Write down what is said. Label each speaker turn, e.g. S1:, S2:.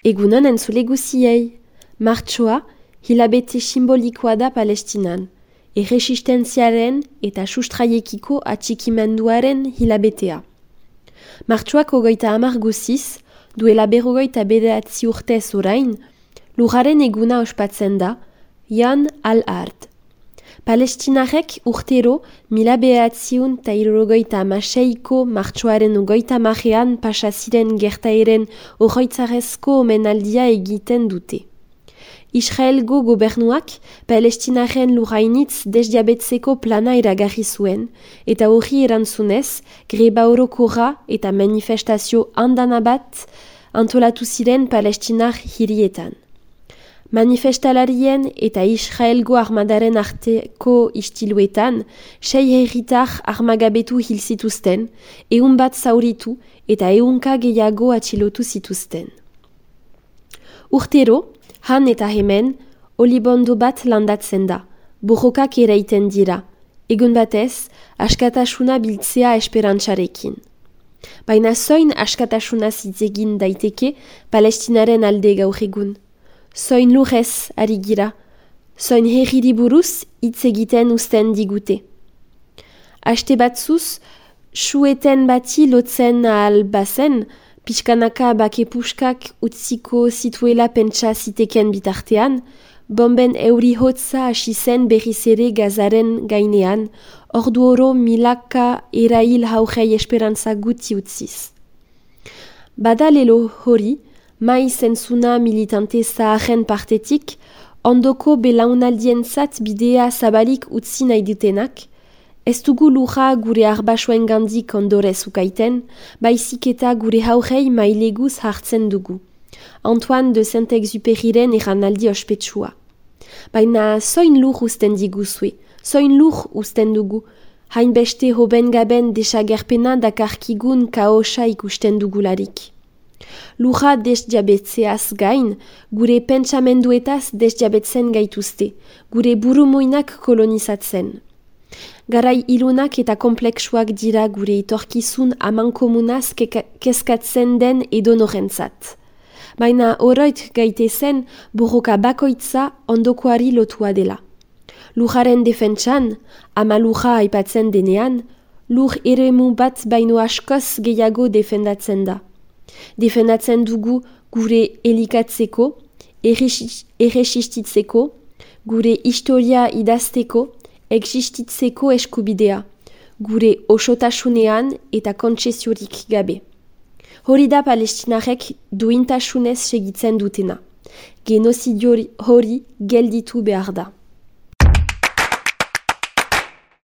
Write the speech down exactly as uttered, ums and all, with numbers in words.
S1: Egunon entzule guziei. Martxoa, hilabete simbolikoa da Palestinan. Erresistentziaren eta sustraiekiko atxikimenduaren hilabetea. Martxoak ogoita hamar guziz, duela berrogeita bederatzi urtez orain, lujaren eguna ospatzen da, Jan al-Ard. Palestinarek urtero mila behatziun eta hirurogeita hamaseiko martxoaren ogoita hamarean pasaziren gertaeren oroitzarezko omenaldia egiten dute. Israelgo gobernuak Palestinaren lurrainitz desjabetzeko plana iragarri zuen, eta hori erantzunez, greba orokorra eta manifestazio handana bat antolatu ziren Palestinar hirietan. Manifestalarien eta Israelgo armadaren arteko istiluetan, sei herritar armagabetu hil zituzten, ehun bat zauritu eta ehunka gehiago atxilotu zituzten. Urtero, han eta hemen, olibondo bat landatzen da, borrokak eraiten dira, egun batez, askatasuna biltzea esperantzarekin. Baina zoin askatasuna zitzegin daiteke Palestinaren alde gaur egun. Zoin lurrez ari gira, zoin herriri buruz hitz egiten uzten digute. Aste batzuz, sueten bati lotzen ahal bazen, pixkanaka bakepuskak utziko zituela pentsa ziteken bitartean, bomben euri hotza hasi zen berriz ere Gazaren gainean, ordu oro milaka erail haurrei esperantza guti utziz. Bada lelo hori, mai zentzuna militante zaharen partetik, ondoko belaunaldientzat bidea zabalik utzi nahi dutenak, ez dugu lurra gure arbasoen gandik ondorez ukaiten, baizik eta gure haurrei maileguz hartzen dugu. Antoine de Saint-Exupéryren erranaldi ospetsua. Baina zoin lur usten diguzue, zoin lur usten dugu, hainbeste hoben gaben desagerpena dakarkigun kaosa ikusten dugularik. Lurra desjabetzeaz gain, gure pentsamenduetaz desjabetzen gaituzte, gure burumoinak kolonizatzen. Garai ilunak eta kompleksuak dira gure etorkizun amankomunaz kezkatzen den edonorentzat. Baina oroit gaitezen borroka bakoitza ondokoari lotua dela. Lurraren defentsan, ama lurra aipatzen denean, lur eremu bat baino askoz gehiago defendatzen da. Defendatzen dugu gure elikatzeko, erresistitzeko, gure historia idazteko, existitzeko eskubidea, gure osotasunean eta kontseziorik gabe. Hori da Palestinarek duintasunez segitzen dutena. Genozidio hori gelditu behar da.